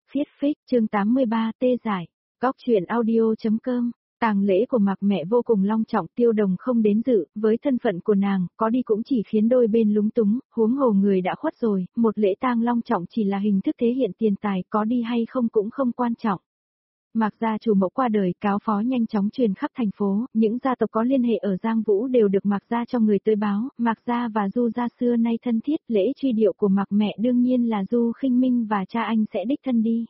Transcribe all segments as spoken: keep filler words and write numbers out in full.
Viết phích chương tám mươi ba tê giải. Góc truyện audio.com. Tang lễ của Mạc mẹ vô cùng long trọng, Tiêu Đồng không đến dự, với thân phận của nàng, có đi cũng chỉ khiến đôi bên lúng túng, huống hồ người đã khuất rồi, một lễ tang long trọng chỉ là hình thức thể hiện tiền tài, có đi hay không cũng không quan trọng. Mạc gia chủ mẫu qua đời, cáo phó nhanh chóng truyền khắp thành phố, những gia tộc có liên hệ ở Giang Vũ đều được Mạc gia cho người tới báo, Mạc gia và Du gia xưa nay thân thiết, lễ truy điệu của Mạc mẹ đương nhiên là Du Khinh Minh và cha anh sẽ đích thân đi.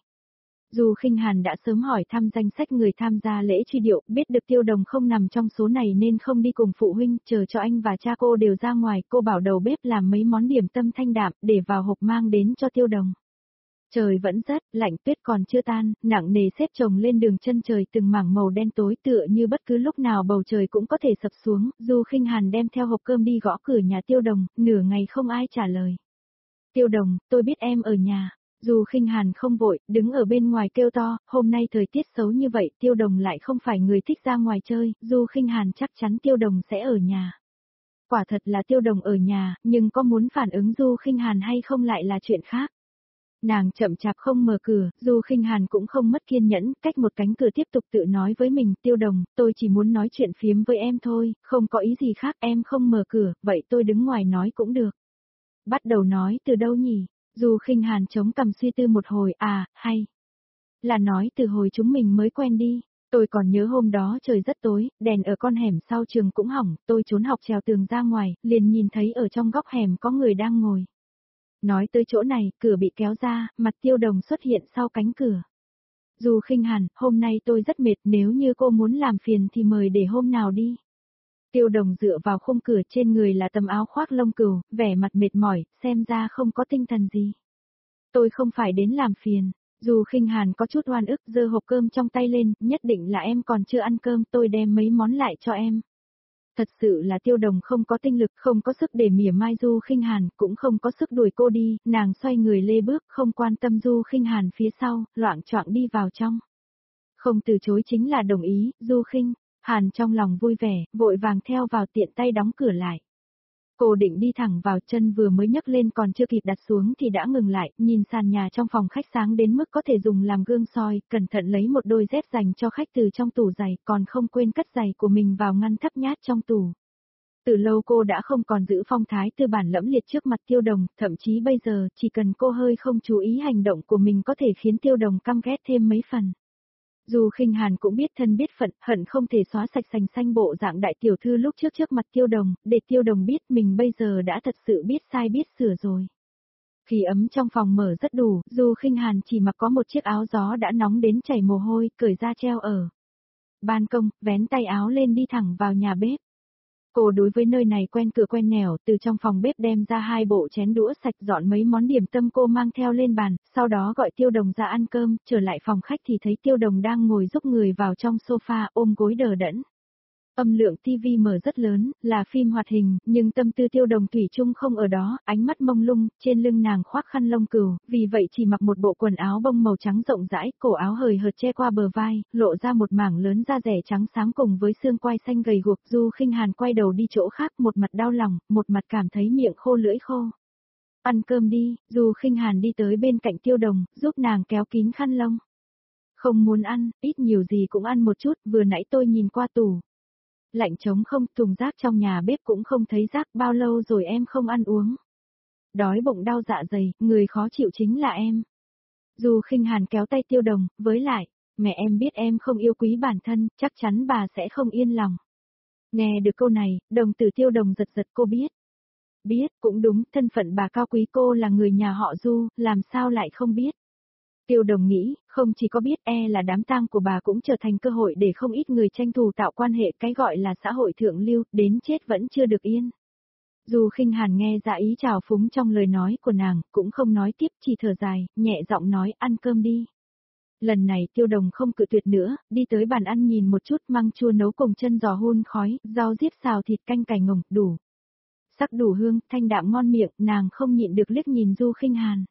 Du Khinh Hàn đã sớm hỏi thăm danh sách người tham gia lễ truy điệu, biết được Tiêu Đồng không nằm trong số này nên không đi cùng phụ huynh, chờ cho anh và cha cô đều ra ngoài, cô bảo đầu bếp làm mấy món điểm tâm thanh đạm, để vào hộp mang đến cho Tiêu Đồng. Trời vẫn rất lạnh, tuyết còn chưa tan, nặng nề xếp chồng lên đường chân trời từng mảng màu đen tối tựa như bất cứ lúc nào bầu trời cũng có thể sập xuống. Du Khinh Hàn đem theo hộp cơm đi gõ cửa nhà Tiêu Đồng, nửa ngày không ai trả lời. Tiêu Đồng, tôi biết em ở nhà. Du Khinh Hàn không vội, đứng ở bên ngoài kêu to, hôm nay thời tiết xấu như vậy, Tiêu Đồng lại không phải người thích ra ngoài chơi, Du Khinh Hàn chắc chắn Tiêu Đồng sẽ ở nhà. Quả thật là Tiêu Đồng ở nhà, nhưng có muốn phản ứng Du Khinh Hàn hay không lại là chuyện khác. Nàng chậm chạp không mở cửa, Du Khinh Hàn cũng không mất kiên nhẫn, cách một cánh cửa tiếp tục tự nói với mình, Tiêu Đồng, tôi chỉ muốn nói chuyện phiếm với em thôi, không có ý gì khác, em không mở cửa, vậy tôi đứng ngoài nói cũng được. Bắt đầu nói từ đâu nhỉ? Du Khinh Hàn chống cằm suy tư một hồi, à, hay là nói từ hồi chúng mình mới quen đi. Tôi còn nhớ hôm đó trời rất tối, đèn ở con hẻm sau trường cũng hỏng, tôi trốn học trèo tường ra ngoài, liền nhìn thấy ở trong góc hẻm có người đang ngồi. Nói tới chỗ này, cửa bị kéo ra, mặt Tiêu Đồng xuất hiện sau cánh cửa. Du Khinh Hàn, hôm nay tôi rất mệt, nếu như cô muốn làm phiền thì mời để hôm nào đi. Tiêu Đồng dựa vào khung cửa, trên người là tấm áo khoác lông cừu, vẻ mặt mệt mỏi, xem ra không có tinh thần gì. Tôi không phải đến làm phiền. Du Khinh Hàn có chút oan ức, giơ hộp cơm trong tay lên, nhất định là em còn chưa ăn cơm, tôi đem mấy món lại cho em. Thật sự là Tiêu Đồng không có tinh lực, không có sức để mỉa mai Du Khinh Hàn, cũng không có sức đuổi cô đi, nàng xoay người lê bước, không quan tâm Du Khinh Hàn phía sau, loạng choạng đi vào trong. Không từ chối chính là đồng ý, Du Khinh Hàn trong lòng vui vẻ, vội vàng theo vào, tiện tay đóng cửa lại. Cô định đi thẳng vào, chân vừa mới nhấc lên còn chưa kịp đặt xuống thì đã ngừng lại, nhìn sàn nhà trong phòng khách sáng đến mức có thể dùng làm gương soi, cẩn thận lấy một đôi dép dành cho khách từ trong tủ giày, còn không quên cất giày của mình vào ngăn thấp nhát trong tủ. Từ lâu cô đã không còn giữ phong thái tư bản lẫm liệt trước mặt Tiêu Đồng, thậm chí bây giờ, chỉ cần cô hơi không chú ý hành động của mình có thể khiến Tiêu Đồng căm ghét thêm mấy phần. Du Khinh Hàn cũng biết thân biết phận, hận không thể xóa sạch sành xanh bộ dạng đại tiểu thư lúc trước trước mặt Tiêu Đồng, để Tiêu Đồng biết mình bây giờ đã thật sự biết sai biết sửa rồi. Khí ấm trong phòng mở rất đủ, Du Khinh Hàn chỉ mặc có một chiếc áo gió đã nóng đến chảy mồ hôi, cởi ra treo ở ban công, vén tay áo lên đi thẳng vào nhà bếp. Cô đối với nơi này quen cửa quen nẻo, từ trong phòng bếp đem ra hai bộ chén đũa sạch, dọn mấy món điểm tâm cô mang theo lên bàn, sau đó gọi Tiêu Đồng ra ăn cơm, trở lại phòng khách thì thấy Tiêu Đồng đang ngồi giúp người vào trong sofa, ôm gối đờ đẫn. Âm lượng tivi mở rất lớn, là phim hoạt hình, nhưng tâm tư Tiêu Đồng thủy chung không ở đó, ánh mắt mông lung, trên lưng nàng khoác khăn lông cừu, vì vậy chỉ mặc một bộ quần áo bông màu trắng rộng rãi, cổ áo hời hợt che qua bờ vai, lộ ra một mảng lớn da rẻ trắng sáng cùng với xương quai xanh gầy guộc. Du Khinh Hàn quay đầu đi chỗ khác, một mặt đau lòng, một mặt cảm thấy miệng khô lưỡi khô. Ăn cơm đi. Du Khinh Hàn đi tới bên cạnh Tiêu Đồng, giúp nàng kéo kín khăn lông. Không muốn ăn, ít nhiều gì cũng ăn một chút, vừa nãy tôi nhìn qua tủ lạnh trống không, thùng rác trong nhà bếp cũng không thấy rác, bao lâu rồi em không ăn uống. Đói bụng đau dạ dày, người khó chịu chính là em. Du Khinh Hàn kéo tay Tiêu Đồng, với lại, mẹ em biết em không yêu quý bản thân, chắc chắn bà sẽ không yên lòng. Nghe được câu này, đồng tử Tiêu Đồng giật giật, cô biết. Biết, cũng đúng, thân phận bà cao quý, cô là người nhà họ Du, làm sao lại không biết. Tiêu Đồng nghĩ, không chỉ có biết, e là đám tang của bà cũng trở thành cơ hội để không ít người tranh thủ tạo quan hệ, cái gọi là xã hội thượng lưu, đến chết vẫn chưa được yên. Du Khinh Hàn nghe ra ý trào phúng trong lời nói của nàng, cũng không nói tiếp, chỉ thở dài, nhẹ giọng nói, ăn cơm đi. Lần này Tiêu Đồng không cự tuyệt nữa, đi tới bàn ăn nhìn một chút, măng chua nấu cùng chân giò hun khói, rau diếp xào thịt canh cải ngồng, đủ sắc đủ hương, thanh đạm ngon miệng, nàng không nhịn được liếc nhìn Du Khinh Hàn.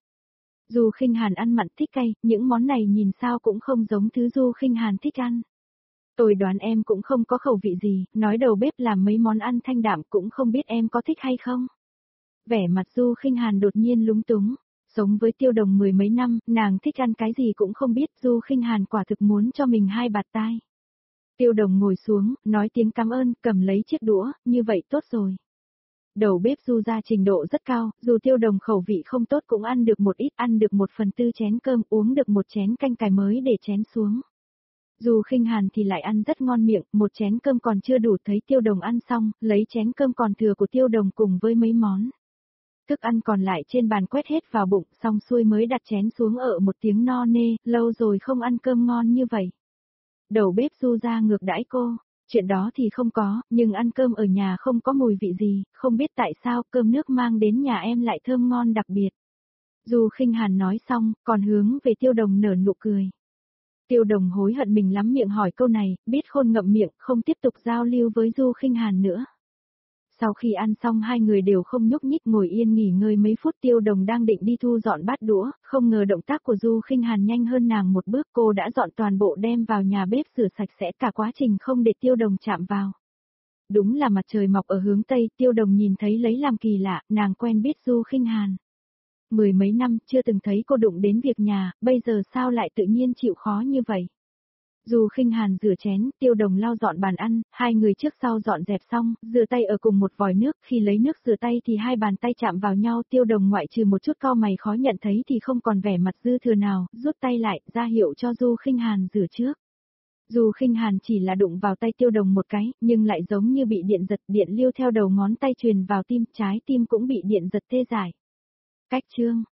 Du Khinh Hàn ăn mặn thích cay, những món này nhìn sao cũng không giống thứ Du Khinh Hàn thích ăn. Tôi đoán em cũng không có khẩu vị gì, nói đầu bếp làm mấy món ăn thanh đạm cũng không biết em có thích hay không. Vẻ mặt Du Khinh Hàn đột nhiên lúng túng, Sống với Tiêu Đồng mười mấy năm, nàng thích ăn cái gì cũng không biết, Du Khinh Hàn quả thực muốn cho mình hai bạt tai. Tiêu Đồng ngồi xuống, nói tiếng cảm ơn, cầm lấy chiếc đũa, như vậy tốt rồi. Đầu bếp Du gia trình độ rất cao, dù Tiêu Đồng khẩu vị không tốt cũng ăn được một ít, ăn được một phần tư chén cơm, uống được một chén canh cải mới để chén xuống. Du Khinh Hàn thì lại ăn rất ngon miệng, một chén cơm còn chưa đủ, thấy Tiêu Đồng ăn xong, lấy chén cơm còn thừa của Tiêu Đồng cùng với mấy món. Thức ăn còn lại trên bàn quét hết vào bụng, xong xuôi mới đặt chén xuống ở một tiếng no nê, lâu rồi không ăn cơm ngon như vậy. Đầu bếp Du gia ngược đãi cô, chuyện đó thì không có, nhưng ăn cơm ở nhà không có mùi vị gì, không biết tại sao cơm nước mang đến nhà em lại thơm ngon đặc biệt. Du Khinh Hàn nói xong, còn hướng về Tiêu Đồng nở nụ cười. Tiêu Đồng hối hận mình lắm miệng hỏi câu này, biết khôn ngậm miệng, không tiếp tục giao lưu với Du Khinh Hàn nữa. Sau khi ăn xong hai người đều không nhúc nhích ngồi yên nghỉ ngơi mấy phút. Tiêu Đồng đang định đi thu dọn bát đũa, không ngờ động tác của Du Khinh Hàn nhanh hơn nàng một bước, cô đã dọn toàn bộ đem vào nhà bếp rửa sạch sẽ, cả quá trình không để Tiêu Đồng chạm vào. Đúng là mặt trời mọc ở hướng Tây, Tiêu Đồng nhìn thấy lấy làm kỳ lạ, nàng quen biết Du Khinh Hàn. Mười mấy năm chưa từng thấy cô đụng đến việc nhà, bây giờ sao lại tự nhiên chịu khó như vậy. Du Khinh Hàn rửa chén, Tiêu Đồng lau dọn bàn ăn, hai người trước sau dọn dẹp xong, rửa tay ở cùng một vòi nước, khi lấy nước rửa tay thì hai bàn tay chạm vào nhau. Tiêu Đồng ngoại trừ một chút cau mày khó nhận thấy thì không còn vẻ mặt dư thừa nào, rút tay lại, ra hiệu cho Du Khinh Hàn rửa trước. Du Khinh Hàn chỉ là đụng vào tay Tiêu Đồng một cái, nhưng lại giống như bị điện giật, điện lưu theo đầu ngón tay truyền vào tim, trái tim cũng bị điện giật tê dại. Cách chương